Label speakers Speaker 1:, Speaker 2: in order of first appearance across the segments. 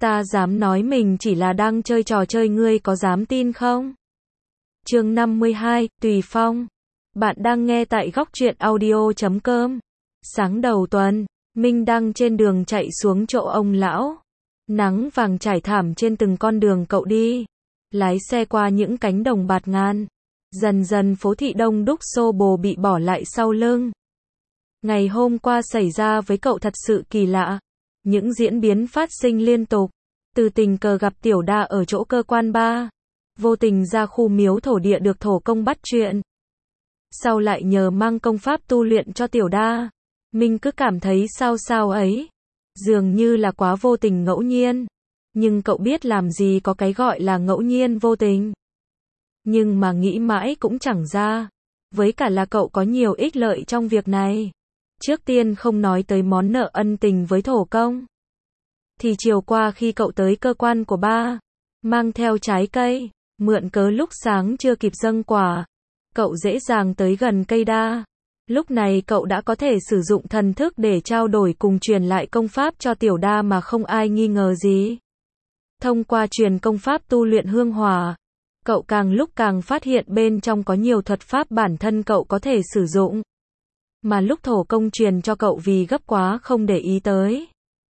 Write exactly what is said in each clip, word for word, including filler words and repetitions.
Speaker 1: Ta dám nói mình chỉ là đang chơi trò chơi, ngươi có dám tin không? Chương năm mươi hai, Tùy Phong. Bạn đang nghe tại góc truyện audio chấm com. Sáng đầu tuần, Minh đang trên đường chạy xuống chỗ ông lão. Nắng vàng trải thảm trên từng con đường cậu đi. Lái xe qua những cánh đồng bạt ngàn. Dần dần phố thị đông đúc xô bồ bị bỏ lại sau lưng. Ngày hôm qua xảy ra với cậu thật sự kỳ lạ. Những diễn biến phát sinh liên tục. Từ tình cờ gặp Tiểu Đa ở chỗ cơ quan ba. Vô tình ra khu miếu thổ địa được thổ công bắt chuyện. Sau lại nhờ mang công pháp tu luyện cho Tiểu Đa. Mình cứ cảm thấy sao sao ấy. Dường như là quá vô tình ngẫu nhiên. Nhưng cậu biết làm gì có cái gọi là ngẫu nhiên vô tình. Nhưng mà nghĩ mãi cũng chẳng ra. Với cả là cậu có nhiều ích lợi trong việc này. Trước tiên không nói tới món nợ ân tình với thổ công. Thì chiều qua khi cậu tới cơ quan của ba, mang theo trái cây, mượn cớ lúc sáng chưa kịp dâng quả, cậu dễ dàng tới gần cây đa. Lúc này cậu đã có thể sử dụng thần thức để trao đổi cùng truyền lại công pháp cho Tiểu Đa mà không ai nghi ngờ gì. Thông qua truyền công pháp tu luyện hương hỏa, cậu càng lúc càng phát hiện bên trong có nhiều thuật pháp bản thân cậu có thể sử dụng. Mà lúc thổ công truyền cho cậu vì gấp quá không để ý tới.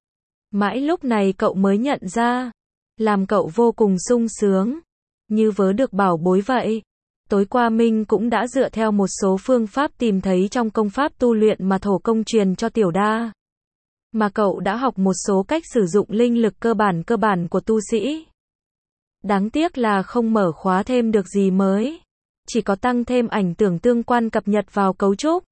Speaker 1: Mãi lúc này cậu mới nhận ra, làm cậu vô cùng sung sướng, như vớ được bảo bối vậy. Tối qua Minh cũng đã dựa theo một số phương pháp tìm thấy trong công pháp tu luyện mà thổ công truyền cho Tiểu Đa. Mà cậu đã học một số cách sử dụng linh lực cơ bản cơ bản của tu sĩ. Đáng tiếc là không mở khóa thêm được gì mới. Chỉ có tăng thêm ảnh tưởng tương quan cập nhật vào cấu trúc.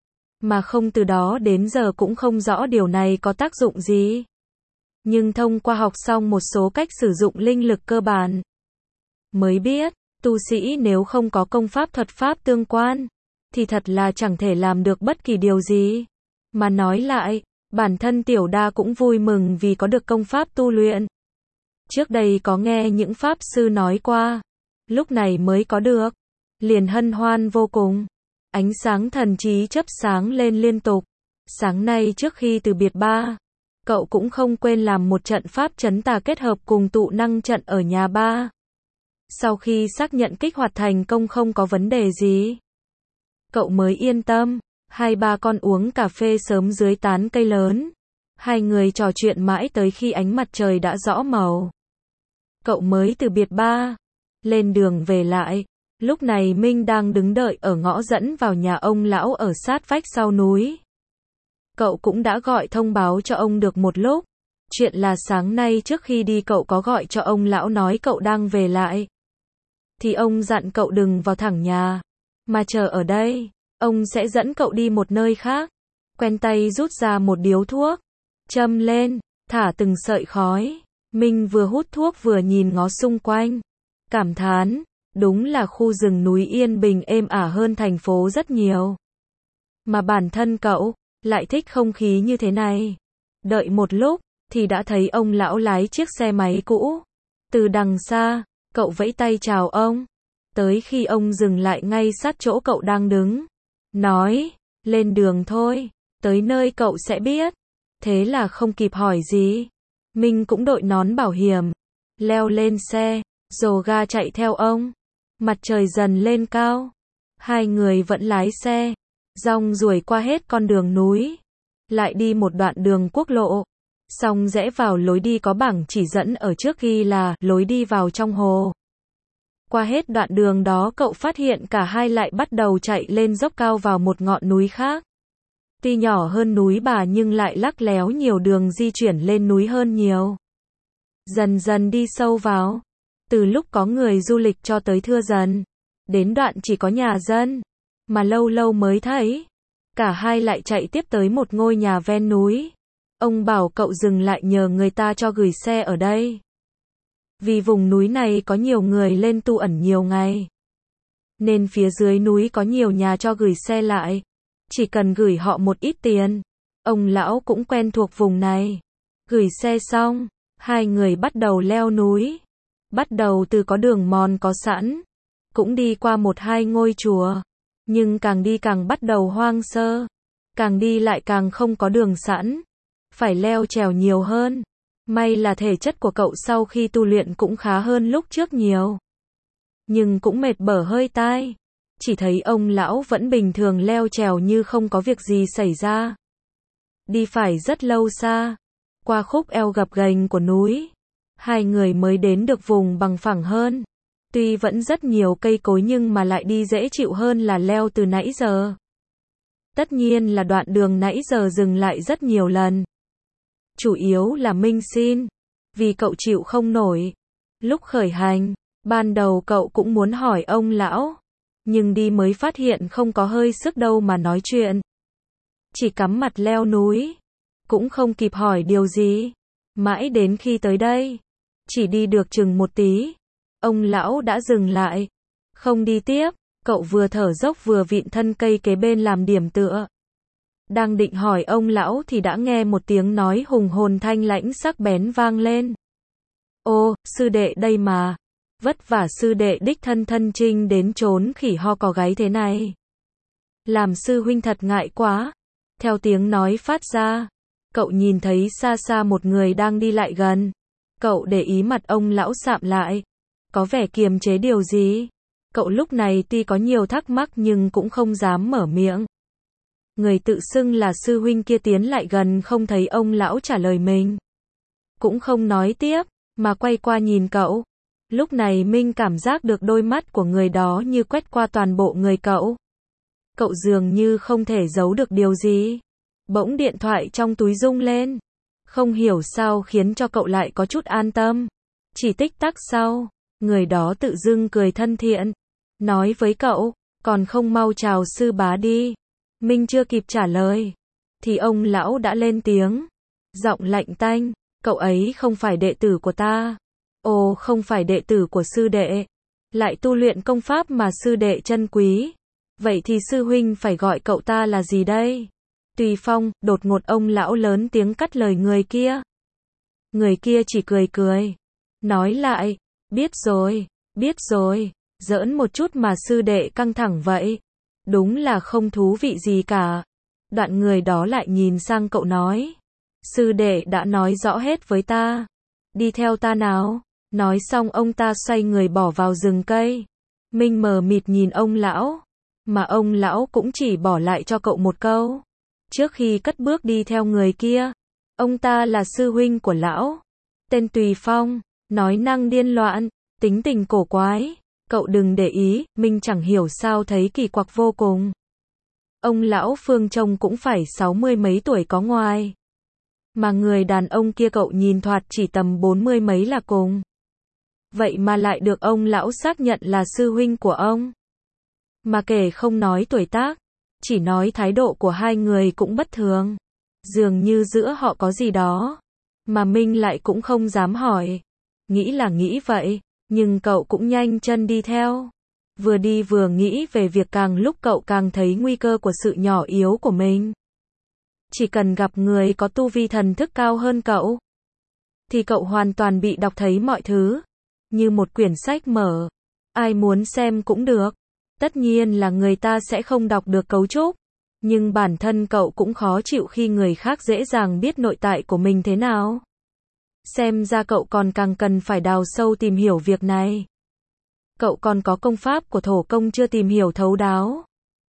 Speaker 1: Mà không, từ đó đến giờ cũng không rõ điều này có tác dụng gì. Nhưng thông qua học xong một số cách sử dụng linh lực cơ bản, mới biết, tu sĩ nếu không có công pháp thuật pháp tương quan, thì thật là chẳng thể làm được bất kỳ điều gì. Mà nói lại, bản thân Tiểu Đa cũng vui mừng vì có được công pháp tu luyện. Trước đây có nghe những pháp sư nói qua, lúc này mới có được, liền hân hoan vô cùng. Ánh sáng thần trí chớp sáng lên liên tục. Sáng nay trước khi từ biệt ba, cậu cũng không quên làm một trận pháp trấn tà kết hợp cùng tụ năng trận ở nhà ba. Sau khi xác nhận kích hoạt thành công không có vấn đề gì, cậu mới yên tâm. Hai ba con uống cà phê sớm dưới tán cây lớn. Hai người trò chuyện mãi tới khi ánh mặt trời đã rõ màu. Cậu mới từ biệt ba. Lên đường về lại. Lúc này Minh đang đứng đợi ở ngõ dẫn vào nhà ông lão ở sát vách sau núi. Cậu cũng đã gọi thông báo cho ông được một lúc. Chuyện là sáng nay trước khi đi cậu có gọi cho ông lão nói cậu đang về lại. Thì ông dặn cậu đừng vào thẳng nhà, mà chờ ở đây. Ông sẽ dẫn cậu đi một nơi khác. Quen tay rút ra một điếu thuốc, châm lên, thả từng sợi khói. Minh vừa hút thuốc vừa nhìn ngó xung quanh. Cảm thán, đúng là khu rừng núi yên bình êm ả hơn thành phố rất nhiều. Mà bản thân cậu lại thích không khí như thế này. Đợi một lúc, thì đã thấy ông lão lái chiếc xe máy cũ. Từ đằng xa, cậu vẫy tay chào ông. Tới khi ông dừng lại ngay sát chỗ cậu đang đứng. Nói, lên đường thôi, tới nơi cậu sẽ biết. Thế là không kịp hỏi gì. Minh cũng đội nón bảo hiểm, leo lên xe, dồ ga chạy theo ông. Mặt trời dần lên cao. Hai người vẫn lái xe, dong ruổi qua hết con đường núi. Lại đi một đoạn đường quốc lộ. Xong rẽ vào lối đi có bảng chỉ dẫn ở trước ghi là lối đi vào trong hồ. Qua hết đoạn đường đó cậu phát hiện cả hai lại bắt đầu chạy lên dốc cao vào một ngọn núi khác. Tuy nhỏ hơn núi Bà nhưng lại lắc léo nhiều đường di chuyển lên núi hơn nhiều. Dần dần đi sâu vào. Từ lúc có người du lịch cho tới thưa dần. Đến đoạn chỉ có nhà dân. Mà lâu lâu mới thấy. Cả hai lại chạy tiếp tới một ngôi nhà ven núi. Ông bảo cậu dừng lại nhờ người ta cho gửi xe ở đây. Vì vùng núi này có nhiều người lên tu ẩn nhiều ngày. Nên phía dưới núi có nhiều nhà cho gửi xe lại. Chỉ cần gửi họ một ít tiền. Ông lão cũng quen thuộc vùng này. Gửi xe xong, hai người bắt đầu leo núi. Bắt đầu từ có đường mòn có sẵn. Cũng đi qua một hai ngôi chùa. Nhưng càng đi càng bắt đầu hoang sơ. Càng đi lại càng không có đường sẵn. Phải leo trèo nhiều hơn. May là thể chất của cậu sau khi tu luyện cũng khá hơn lúc trước nhiều. Nhưng cũng mệt bở hơi tai. Chỉ thấy ông lão vẫn bình thường leo trèo như không có việc gì xảy ra. Đi phải rất lâu xa, qua khúc eo gập ghềnh của núi, hai người mới đến được vùng bằng phẳng hơn. Tuy vẫn rất nhiều cây cối nhưng mà lại đi dễ chịu hơn là leo từ nãy giờ. Tất nhiên là đoạn đường nãy giờ dừng lại rất nhiều lần. Chủ yếu là Minh xin, vì cậu chịu không nổi. Lúc khởi hành, ban đầu cậu cũng muốn hỏi ông lão, nhưng đi mới phát hiện không có hơi sức đâu mà nói chuyện. Chỉ cắm mặt leo núi, cũng không kịp hỏi điều gì. Mãi đến khi tới đây, chỉ đi được chừng một tí, ông lão đã dừng lại, không đi tiếp. Cậu vừa thở dốc vừa vịn thân cây kế bên làm điểm tựa. Đang định hỏi ông lão thì đã nghe một tiếng nói hùng hồn thanh lãnh sắc bén vang lên. Ô, sư đệ đây mà. Vất vả sư đệ đích thân thân trinh đến trốn khỉ ho cò gáy thế này. Làm sư huynh thật ngại quá. Theo tiếng nói phát ra, cậu nhìn thấy xa xa một người đang đi lại gần. Cậu để ý mặt ông lão sạm lại, có vẻ kiềm chế điều gì. Cậu lúc này tuy có nhiều thắc mắc nhưng cũng không dám mở miệng. Người tự xưng là sư huynh kia tiến lại gần không thấy ông lão trả lời mình. Cũng không nói tiếp, mà quay qua nhìn cậu. Lúc này Minh cảm giác được đôi mắt của người đó như quét qua toàn bộ người cậu. Cậu dường như không thể giấu được điều gì. Bỗng điện thoại trong túi rung lên. Không hiểu sao khiến cho cậu lại có chút an tâm. Chỉ tích tắc sau, người đó tự dưng cười thân thiện. Nói với cậu, còn không mau chào sư bá đi. Minh chưa kịp trả lời, thì ông lão đã lên tiếng. Giọng lạnh tanh, cậu ấy không phải đệ tử của ta. Ồ, không phải đệ tử của sư đệ. Lại tu luyện công pháp mà sư đệ trân quý. Vậy thì sư huynh phải gọi cậu ta là gì đây? Tùy Phong, đột ngột ông lão lớn tiếng cắt lời người kia. Người kia chỉ cười cười. Nói lại, biết rồi, biết rồi. Giỡn một chút mà sư đệ căng thẳng vậy. Đúng là không thú vị gì cả. Đoạn người đó lại nhìn sang cậu nói. Sư đệ đã nói rõ hết với ta. Đi theo ta nào. Nói xong ông ta xoay người bỏ vào rừng cây. Minh mờ mịt nhìn ông lão. Mà ông lão cũng chỉ bỏ lại cho cậu một câu. Trước khi cất bước đi theo người kia. Ông ta là sư huynh của lão. Tên Tùy Phong. Nói năng điên loạn. Tính tình cổ quái. Cậu đừng để ý, Minh chẳng hiểu sao thấy kỳ quặc vô cùng. Ông lão Phương trông cũng phải sáu mươi mấy tuổi có ngoài. Mà người đàn ông kia cậu nhìn thoạt chỉ tầm bốn mươi mấy là cùng. Vậy mà lại được ông lão xác nhận là sư huynh của ông. Mà kể không nói tuổi tác, chỉ nói thái độ của hai người cũng bất thường. Dường như giữa họ có gì đó. Mà Minh lại cũng không dám hỏi. Nghĩ là nghĩ vậy. Nhưng cậu cũng nhanh chân đi theo. Vừa đi vừa nghĩ về việc càng lúc cậu càng thấy nguy cơ của sự nhỏ yếu của mình. Chỉ cần gặp người có tu vi thần thức cao hơn cậu, thì cậu hoàn toàn bị đọc thấy mọi thứ. Như một quyển sách mở. Ai muốn xem cũng được. Tất nhiên là người ta sẽ không đọc được cấu trúc. Nhưng bản thân cậu cũng khó chịu khi người khác dễ dàng biết nội tại của mình thế nào. Xem ra cậu còn càng cần phải đào sâu tìm hiểu việc này. Cậu còn có công pháp của thổ công chưa tìm hiểu thấu đáo.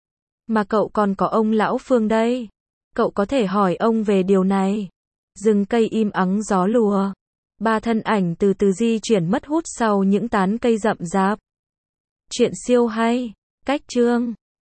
Speaker 1: Mà cậu còn có ông lão Phương đây. Cậu có thể hỏi ông về điều này. Rừng cây im ắng gió lùa. Ba thân ảnh từ từ di chuyển mất hút sau những tán cây rậm rạp. Chuyện siêu hay. Cách chương.